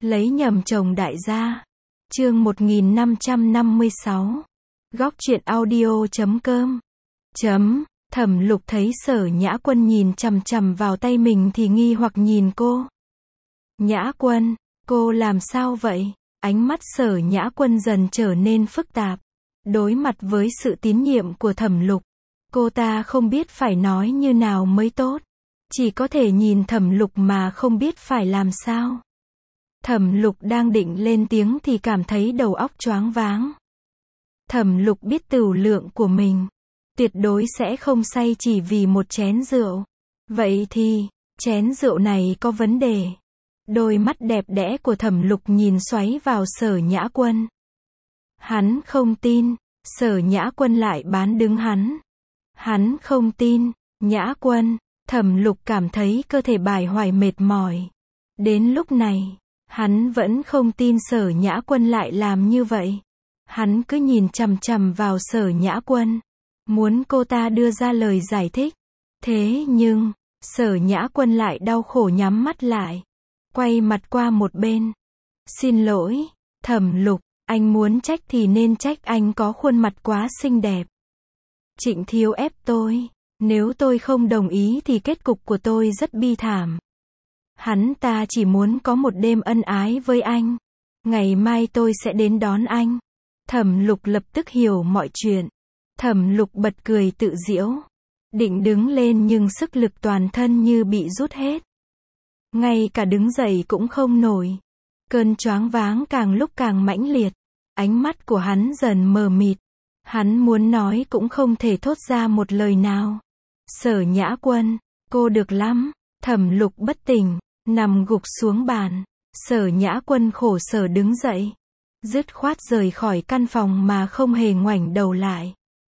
Lấy nhầm chồng đại gia. Chương 1556. Góc truyện audio.com. Thẩm Lục thấy Sở Nhã Quân nhìn chằm chằm vào tay mình thì nghi hoặc nhìn cô. Nhã Quân, cô làm sao vậy? Ánh mắt Sở Nhã Quân dần trở nên phức tạp. Đối mặt với sự tín nhiệm của Thẩm Lục, cô ta không biết phải nói như nào mới tốt. Chỉ có thể nhìn Thẩm Lục mà không biết phải làm sao. Thẩm Lục đang định lên tiếng thì cảm thấy đầu óc choáng váng. Thẩm Lục biết tửu lượng của mình, tuyệt đối sẽ không say chỉ vì một chén rượu. Vậy thì, chén rượu này có vấn đề. Đôi mắt đẹp đẽ của Thẩm Lục nhìn xoáy vào Sở Nhã Quân. Hắn không tin, Sở Nhã Quân lại bán đứng hắn. Hắn không tin, Nhã Quân, Thẩm Lục cảm thấy cơ thể bài hoài mệt mỏi. Đến lúc này, hắn vẫn không tin Sở Nhã Quân lại làm như vậy. Hắn cứ nhìn chằm chằm vào Sở Nhã Quân, muốn cô ta đưa ra lời giải thích. Thế nhưng, Sở Nhã Quân lại đau khổ nhắm mắt lại, quay mặt qua một bên. Xin lỗi, Thẩm Lục, anh muốn trách thì nên trách anh có khuôn mặt quá xinh đẹp. Trịnh Thiếu ép tôi, nếu tôi không đồng ý thì kết cục của tôi rất bi thảm. Hắn ta chỉ muốn có một đêm ân ái với anh. Ngày mai tôi sẽ đến đón anh. Thẩm Lục lập tức hiểu mọi chuyện. Thẩm Lục bật cười tự giễu. Định đứng lên nhưng sức lực toàn thân như bị rút hết. Ngay cả đứng dậy cũng không nổi. Cơn choáng váng càng lúc càng mãnh liệt. Ánh mắt của hắn dần mờ mịt. Hắn muốn nói cũng không thể thốt ra một lời nào. Sở Nhã Quân, cô được lắm. Thẩm Lục bất tỉnh, nằm gục xuống bàn. Sở Nhã Quân khổ sở đứng dậy, dứt khoát rời khỏi căn phòng mà không hề ngoảnh đầu lại.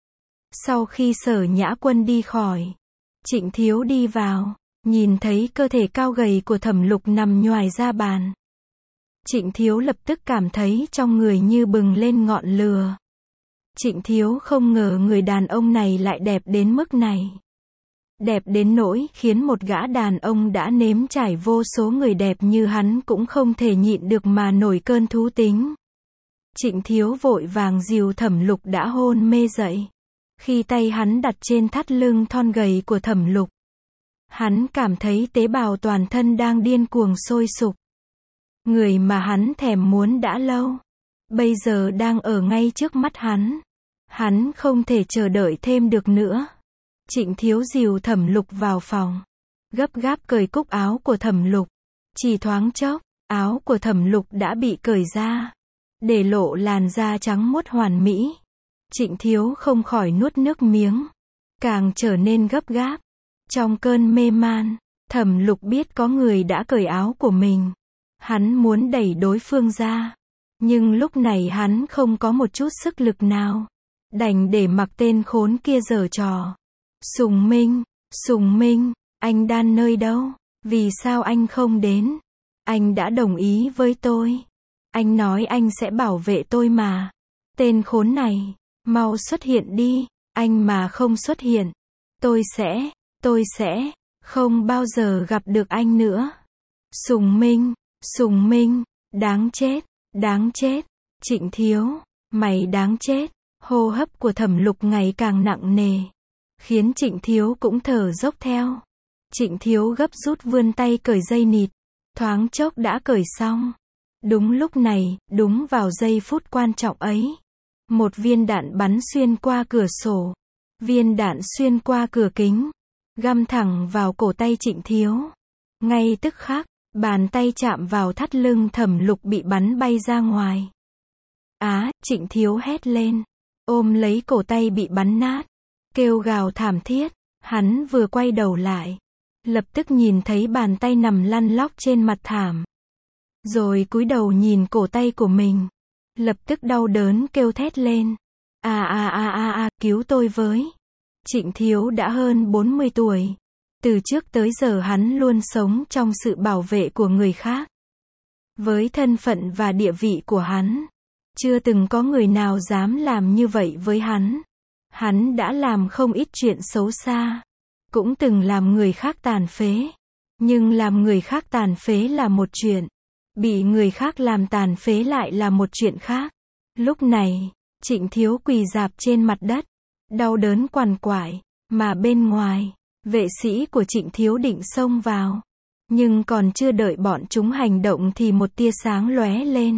Sau khi Sở Nhã Quân đi khỏi, Trịnh Thiếu đi vào, nhìn thấy cơ thể cao gầy của Thẩm Lục nằm nhoài ra bàn. Trịnh Thiếu lập tức cảm thấy trong người như bừng lên ngọn lửa. Trịnh Thiếu không ngờ người đàn ông này lại đẹp đến mức này. Đẹp đến nỗi khiến một gã đàn ông đã nếm trải vô số người đẹp như hắn cũng không thể nhịn được mà nổi cơn thú tính. Trịnh Thiếu vội vàng dìu Thẩm Lục đã hôn mê dậy. Khi tay hắn đặt trên thắt lưng thon gầy của Thẩm Lục, hắn cảm thấy tế bào toàn thân đang điên cuồng sôi sục. Người mà hắn thèm muốn đã lâu, bây giờ đang ở ngay trước mắt hắn. Hắn không thể chờ đợi thêm được nữa. Trịnh Thiếu dìu Thẩm Lục vào phòng, gấp gáp cởi cúc áo của Thẩm Lục. Chỉ thoáng chốc, áo của Thẩm Lục đã bị cởi ra, để lộ làn da trắng muốt hoàn mỹ. Trịnh Thiếu không khỏi nuốt nước miếng, càng trở nên gấp gáp. Trong cơn mê man, Thẩm Lục biết có người đã cởi áo của mình. Hắn muốn đẩy đối phương ra, nhưng lúc này hắn không có một chút sức lực nào, đành để mặc tên khốn kia giở trò. Sùng Minh, anh Đan nơi đâu? Vì sao anh không đến? Anh đã đồng ý với tôi. Anh nói anh sẽ bảo vệ tôi mà. Tên khốn này, mau xuất hiện đi. Anh mà không xuất hiện, tôi sẽ không bao giờ gặp được anh nữa. Sùng Minh, đáng chết. Trịnh Thiếu, mày đáng chết. Hô hấp của Thẩm Lục ngày càng nặng nề, khiến Trịnh Thiếu cũng thở dốc theo. Trịnh Thiếu gấp rút vươn tay cởi dây nịt, thoáng chốc đã cởi xong. Đúng lúc này, đúng vào giây phút quan trọng ấy, một viên đạn bắn xuyên qua cửa sổ. Viên đạn xuyên qua cửa kính, găm thẳng vào cổ tay Trịnh Thiếu. Ngay tức khắc, bàn tay chạm vào thắt lưng Thẩm Lục bị bắn bay ra ngoài. Trịnh Thiếu hét lên, ôm lấy cổ tay bị bắn nát, kêu gào thảm thiết. Hắn vừa quay đầu lại, lập tức nhìn thấy bàn tay nằm lăn lóc trên mặt thảm. Rồi cúi đầu nhìn cổ tay của mình, lập tức đau đớn kêu thét lên. Cứu tôi với. Trịnh Thiếu đã hơn 40 tuổi. Từ trước tới giờ hắn luôn sống trong sự bảo vệ của người khác. Với thân phận và địa vị của hắn, chưa từng có người nào dám làm như vậy với hắn. Hắn đã làm không ít chuyện xấu xa, cũng từng làm người khác tàn phế. Nhưng làm người khác tàn phế là một chuyện, Bị người khác làm tàn phế lại là một chuyện khác. Lúc này, Trịnh Thiếu quỳ rạp trên mặt đất, đau đớn quằn quại, mà bên ngoài, vệ sĩ của Trịnh Thiếu định xông vào. Nhưng còn chưa đợi bọn chúng hành động thì một tia sáng lóe lên.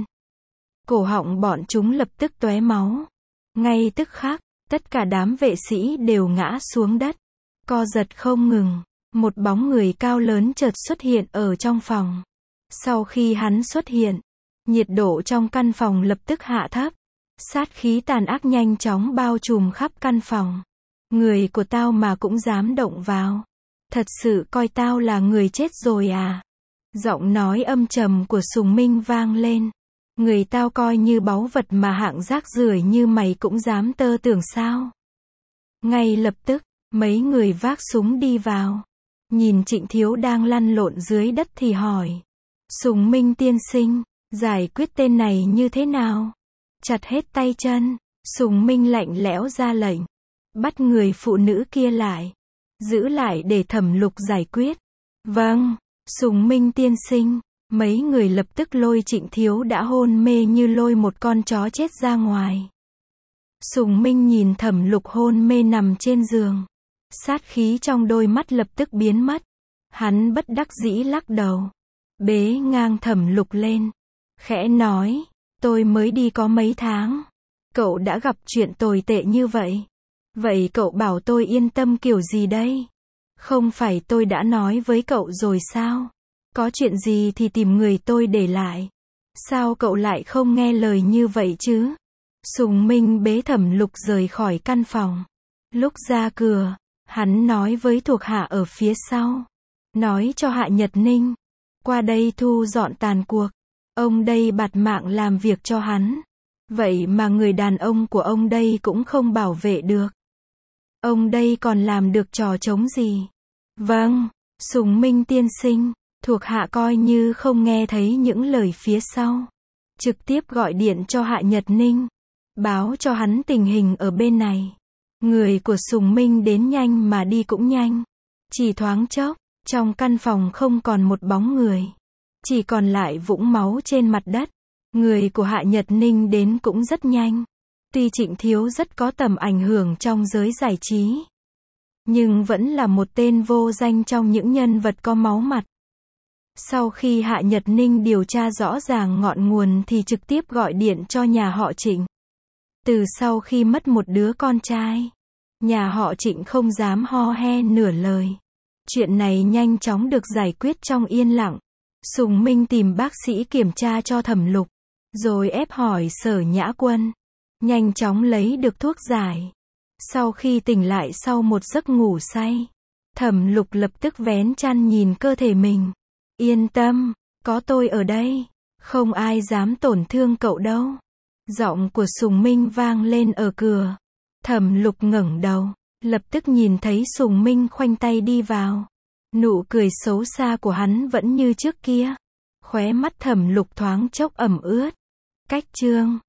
Cổ họng bọn chúng lập tức tóe máu. Ngay tức khắc, tất cả đám vệ sĩ đều ngã xuống đất, co giật không ngừng. Một bóng người cao lớn chợt xuất hiện ở trong phòng. Sau khi hắn xuất hiện, nhiệt độ trong căn phòng lập tức hạ thấp. Sát khí tàn ác nhanh chóng bao trùm khắp căn phòng. Người của tao mà cũng dám động vào. Thật sự coi tao là người chết rồi à? Giọng nói âm trầm của Sùng Minh vang lên. Người tao coi như báu vật mà hạng rác rưởi như mày cũng dám tơ tưởng sao? Ngay lập tức, mấy người vác súng đi vào. Nhìn Trịnh Thiếu đang lăn lộn dưới đất thì hỏi. Sùng Minh tiên sinh, giải quyết tên này như thế nào? Chặt hết tay chân. Sùng Minh lạnh lẽo ra lệnh. Bắt người phụ nữ kia lại. Giữ lại để Thẩm Lục giải quyết. Vâng, Sùng Minh tiên sinh. Mấy người lập tức lôi Trịnh Thiếu đã hôn mê như lôi một con chó chết ra ngoài. Sùng Minh nhìn Thẩm Lục hôn mê nằm trên giường. Sát khí trong đôi mắt lập tức biến mất. Hắn bất đắc dĩ lắc đầu. Bế ngang Thẩm Lục lên. Khẽ nói, tôi mới đi có mấy tháng. Cậu đã gặp chuyện tồi tệ như vậy. Vậy cậu bảo tôi yên tâm kiểu gì đây? Không phải tôi đã nói với cậu rồi sao? Có chuyện gì thì tìm người tôi để lại. Sao cậu lại không nghe lời như vậy chứ? Sùng Minh bế Thẩm Lục rời khỏi căn phòng. Lúc ra cửa, hắn nói với thuộc hạ ở phía sau. Nói cho Hạ Nhật Ninh. Qua đây thu dọn tàn cuộc. Ông đây bạt mạng làm việc cho hắn. Vậy mà người đàn ông của ông đây cũng không bảo vệ được. Ông đây còn làm được trò trống gì? Vâng, Sùng Minh tiên sinh. Thuộc hạ coi như không nghe thấy những lời phía sau. Trực tiếp gọi điện cho Hạ Nhật Ninh. Báo cho hắn tình hình ở bên này. Người của Sùng Minh đến nhanh mà đi cũng nhanh. Chỉ thoáng chốc, trong căn phòng không còn một bóng người. Chỉ còn lại vũng máu trên mặt đất. Người của Hạ Nhật Ninh đến cũng rất nhanh. Tuy Trịnh Thiếu rất có tầm ảnh hưởng trong giới giải trí, nhưng vẫn là một tên vô danh trong những nhân vật có máu mặt. Sau khi Hạ Nhật Ninh điều tra rõ ràng ngọn nguồn thì trực tiếp gọi điện cho nhà họ Trịnh. Từ sau khi mất một đứa con trai, nhà họ Trịnh không dám ho he nửa lời. Chuyện này nhanh chóng được giải quyết trong yên lặng. Sùng Minh tìm bác sĩ kiểm tra cho Thẩm Lục, rồi ép hỏi Sở Nhã Quân. Nhanh chóng lấy được thuốc giải. Sau khi tỉnh lại sau một giấc ngủ say, Thẩm Lục lập tức vén chăn nhìn cơ thể mình. Yên tâm, có tôi ở đây, không ai dám tổn thương cậu đâu. Giọng của Sùng Minh vang lên ở cửa. Thẩm Lục ngẩng đầu, lập tức nhìn thấy Sùng Minh khoanh tay đi vào. Nụ cười xấu xa của hắn vẫn như trước kia. Khóe mắt Thẩm Lục thoáng chốc ẩm ướt. Cách chương